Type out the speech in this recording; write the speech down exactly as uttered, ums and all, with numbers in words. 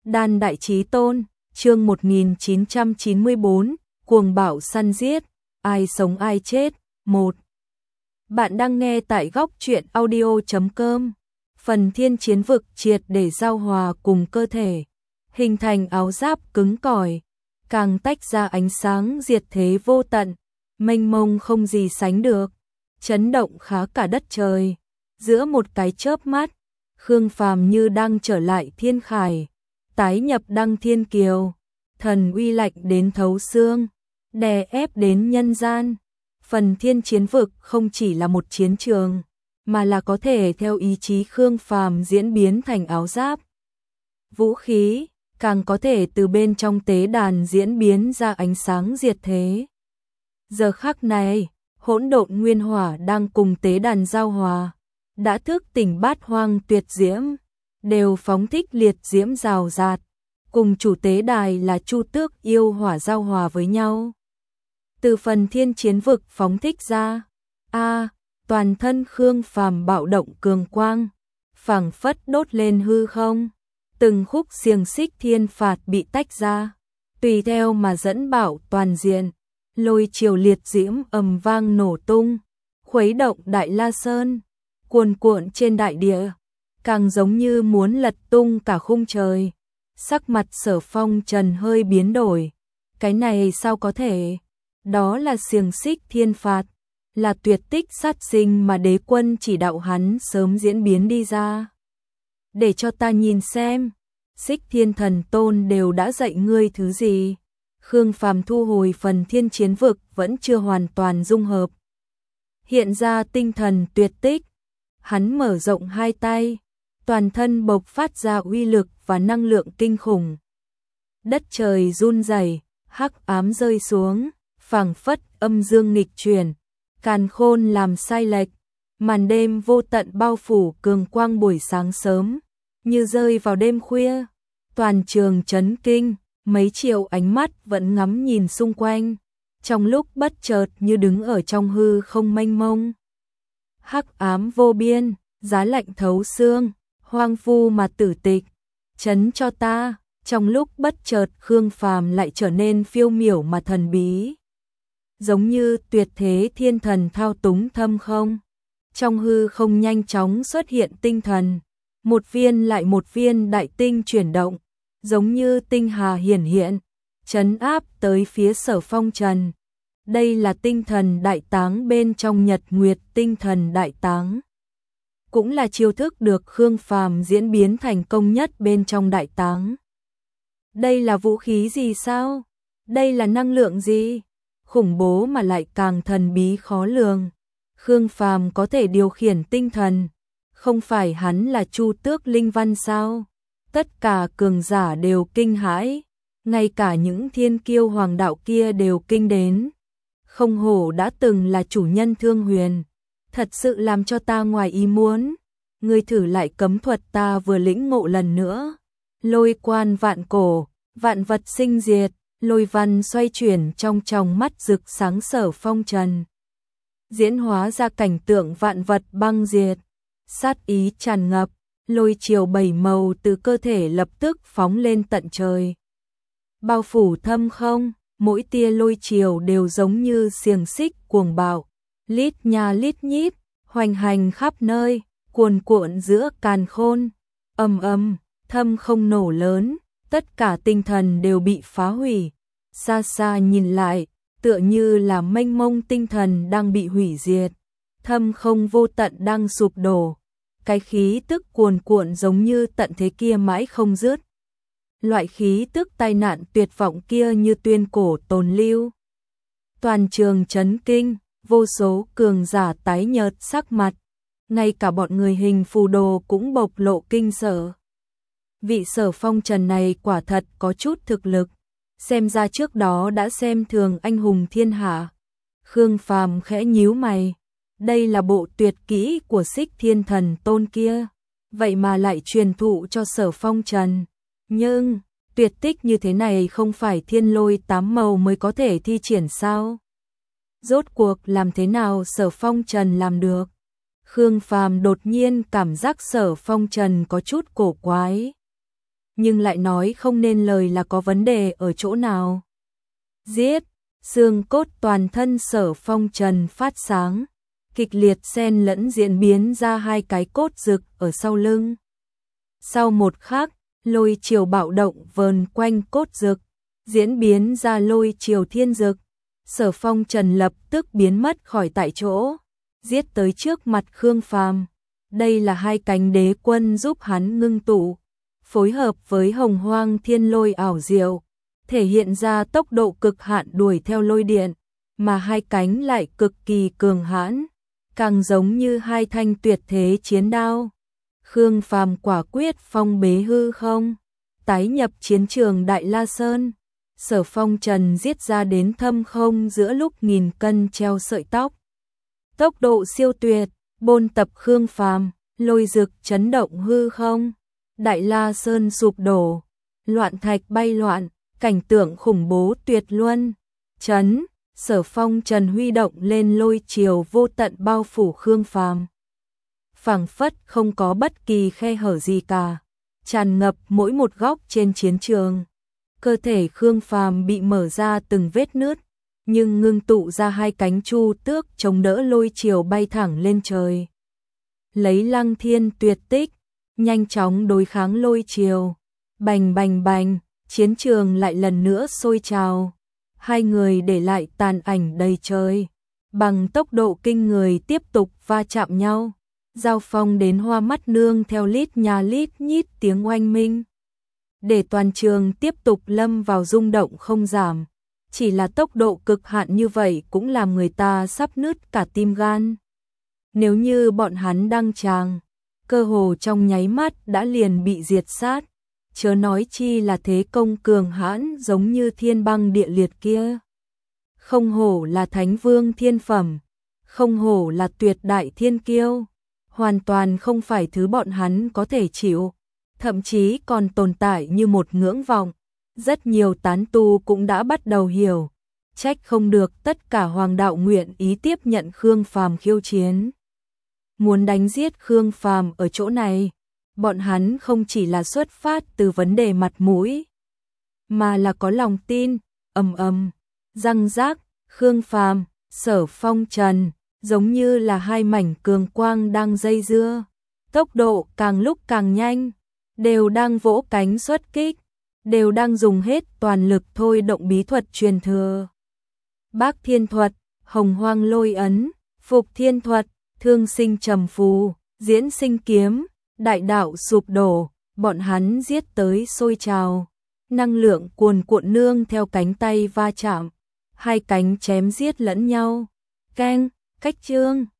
Đan Đại Chí Tôn, chương một nghìn chín trăm chín mươi bốn, cuồng bạo săn giết, ai sống ai chết, một. Bạn đang nghe tại góc truyện audio chấm com. Phần thiên chiến vực triệt để giao hòa cùng cơ thể, hình thành áo giáp cứng cỏi, càng tách ra ánh sáng diệt thế vô tận, mênh mông không gì sánh được, chấn động khá cả đất trời. Giữa một cái chớp mắt, Khương Phàm như đang trở lại thiên khải, tái nhập đăng thiên kiều, thần uy lạnh đến thấu xương, đè ép đến nhân gian. Phần thiên chiến vực không chỉ là một chiến trường, mà là có thể theo ý chí Khương Phàm diễn biến thành áo giáp, vũ khí, càng có thể từ bên trong tế đàn diễn biến ra ánh sáng diệt thế. Giờ khắc này, hỗn độn nguyên hỏa đang cùng tế đàn giao hòa, đã thức tỉnh bát hoang tuyệt diễm, đều phóng thích liệt diễm rào rạt, cùng chủ tế đài là Chu Tước yêu hỏa giao hòa với nhau. Từ phần thiên chiến vực phóng thích ra, a, toàn thân Khương Phàm bạo động cường quang, phảng phất đốt lên hư không, từng khúc xiềng xích thiên phạt bị tách ra, tùy theo mà dẫn bạo toàn diện, lôi triều liệt diễm ầm vang nổ tung, khuấy động Đại La Sơn, cuồn cuộn trên đại địa, càng giống như muốn lật tung cả khung trời. Sắc mặt Sở Phong Trần hơi biến đổi, cái này sao có thể? Đó là xiềng xích thiên phạt, là tuyệt tích sát sinh mà đế quân chỉ đạo hắn sớm diễn biến đi ra. Để cho ta nhìn xem, Xích Thiên Thần Tôn đều đã dạy ngươi thứ gì? Khương Phàm thu hồi phần thiên chiến vực vẫn chưa hoàn toàn dung hợp, hiện ra tinh thần tuyệt tích, hắn mở rộng hai tay, toàn thân bộc phát ra uy lực và năng lượng kinh khủng. Đất trời run rẩy, hắc ám rơi xuống, phảng phất âm dương nghịch chuyển, càn khôn làm sai lệch, màn đêm vô tận bao phủ cường quang buổi sáng sớm, như rơi vào đêm khuya, toàn trường chấn kinh, mấy triệu ánh mắt vẫn ngắm nhìn xung quanh, trong lúc bất chợt như đứng ở trong hư không mênh mông. Hắc ám vô biên, giá lạnh thấu xương, hoang vu mà tử tịch, chấn cho ta. Trong lúc bất chợt Khương Phàm lại trở nên phiêu miểu mà thần bí, giống như tuyệt thế thiên thần thao túng thâm không. Trong hư không nhanh chóng xuất hiện tinh thần, một viên lại một viên đại tinh chuyển động, giống như tinh hà hiển hiện, trấn áp tới phía Sở Phong Trần. Đây là tinh thần đại táng bên trong Nhật Nguyệt tinh thần đại táng, cũng là chiêu thức được Khương Phàm diễn biến thành công nhất bên trong đại táng. Đây là vũ khí gì sao? Đây là năng lượng gì? Khủng bố mà lại càng thần bí khó lường. Khương Phàm có thể điều khiển tinh thần, không phải hắn là Chu Tước Linh Văn sao? Tất cả cường giả đều kinh hãi, ngay cả những thiên kiêu hoàng đạo kia đều kinh đến. Không hổ đã từng là chủ nhân Thương Huyền, thật sự làm cho ta ngoài ý muốn. Ngươi thử lại cấm thuật ta vừa lĩnh ngộ lần nữa. Lôi quan vạn cổ, vạn vật sinh diệt, lôi văn xoay chuyển trong tròng mắt rực sáng Sở Phong Trần, diễn hóa ra cảnh tượng vạn vật băng diệt, sát ý tràn ngập, lôi triều bảy màu từ cơ thể lập tức phóng lên tận trời, bao phủ thâm không. Mỗi tia lôi triều đều giống như xiềng xích cuồng bạo, lít nha lít nhít, hoành hành khắp nơi, cuồn cuộn giữa càn khôn, ầm ầm, thâm không nổ lớn, tất cả tinh thần đều bị phá hủy. Xa xa nhìn lại, tựa như là mênh mông tinh thần đang bị hủy diệt, thâm không vô tận đang sụp đổ, cái khí tức cuồn cuộn giống như tận thế kia mãi không dứt. Loại khí tức tai nạn tuyệt vọng kia như tuyên cổ tồn lưu. Toàn trường chấn kinh, vô số cường giả tái nhợt sắc mặt, ngay cả bọn người hình phù đồ cũng bộc lộ kinh sợ. Vị Sở Phong Trần này quả thật có chút thực lực, xem ra trước đó đã xem thường anh hùng thiên hạ. Khương Phàm khẽ nhíu mày, đây là bộ tuyệt kỹ của Xích Thiên Thần Tôn kia, vậy mà lại truyền thụ cho Sở Phong Trần. Nhưng, tuyệt tích như thế này không phải thiên lôi tám màu mới có thể thi triển sao? Rốt cuộc làm thế nào Sở Phong Trần làm được? Khương Phàm đột nhiên cảm giác Sở Phong Trần có chút cổ quái. nhưng lại nói không nên lời là có vấn đề ở chỗ nào. Giết, xương cốt toàn thân Sở Phong Trần phát sáng, kịch liệt xen lẫn diễn biến ra hai cái cốt rực ở sau lưng. Sau một khắc, lôi chiều bạo động vờn quanh cốt rực, diễn biến ra lôi chiều thiên dực. Sở Phong Trần lập tức biến mất khỏi tại chỗ, giết tới trước mặt Khương Phàm. Đây là hai cánh đế quân giúp hắn ngưng tụ, phối hợp với hồng hoang thiên lôi ảo diệu, thể hiện ra tốc độ cực hạn đuổi theo lôi điện, mà hai cánh lại cực kỳ cường hãn, càng giống như hai thanh tuyệt thế chiến đao. Khương Phàm quả quyết phong bế hư không, tái nhập chiến trường Đại La Sơn. Sở Phong Trần giết ra đến thâm không giữa lúc nghìn cân treo sợi tóc. Tốc độ siêu tuyệt, bôn tập Khương Phàm, lôi rực chấn động hư không. Đại La Sơn sụp đổ, loạn thạch bay loạn, cảnh tượng khủng bố tuyệt luân. Chấn, Sở Phong Trần huy động lên lôi chiều vô tận bao phủ Khương Phàm. Phảng phất không có bất kỳ khe hở gì cả, tràn ngập mỗi một góc trên chiến trường. Cơ thể Khương Phàm bị mở ra từng vết nứt, nhưng ngưng tụ ra hai cánh chu tước chống đỡ lôi chiều bay thẳng lên trời. Lấy Lăng Thiên tuyệt tích, nhanh chóng đối kháng lôi chiều. Bành bành bành, chiến trường lại lần nữa sôi trào. Hai người để lại tàn ảnh đầy trời, bằng tốc độ kinh người tiếp tục va chạm nhau. Giao phong đến hoa mắt nương theo lít nhà lít nhít tiếng oanh minh. Để toàn trường tiếp tục lâm vào rung động không giảm. Chỉ là tốc độ cực hạn như vậy cũng làm người ta sắp nứt cả tim gan. Nếu như bọn hắn đăng tràng, cơ hồ trong nháy mắt đã liền bị diệt sát. Chớ nói chi là thế công cường hãn giống như thiên băng địa liệt kia. Không hổ là thánh vương thiên phẩm, không hổ là tuyệt đại thiên kiêu. Hoàn toàn không phải thứ bọn hắn có thể chịu, thậm chí còn tồn tại như một ngưỡng vọng. Rất nhiều tán tu cũng đã bắt đầu hiểu, trách không được tất cả hoàng đạo nguyện ý tiếp nhận Khương Phàm khiêu chiến. Muốn đánh giết Khương Phàm ở chỗ này, bọn hắn không chỉ là xuất phát từ vấn đề mặt mũi, mà là có lòng tin. Ầm ầm, răng rác, Khương Phàm, Sở Phong Trần giống như là hai mảnh cường quang đang dây dưa, tốc độ càng lúc càng nhanh, đều đang vỗ cánh xuất kích, đều đang dùng hết toàn lực thôi động bí thuật truyền thừa. Bác Thiên Thuật, Hồng Hoang Lôi Ấn, Phục Thiên Thuật, Thương Sinh Trầm Phù, Diễn Sinh Kiếm, đại đạo sụp đổ, bọn hắn giết tới sôi trào, năng lượng cuồn cuộn nương theo cánh tay va chạm, hai cánh chém giết lẫn nhau. Keng, cách chương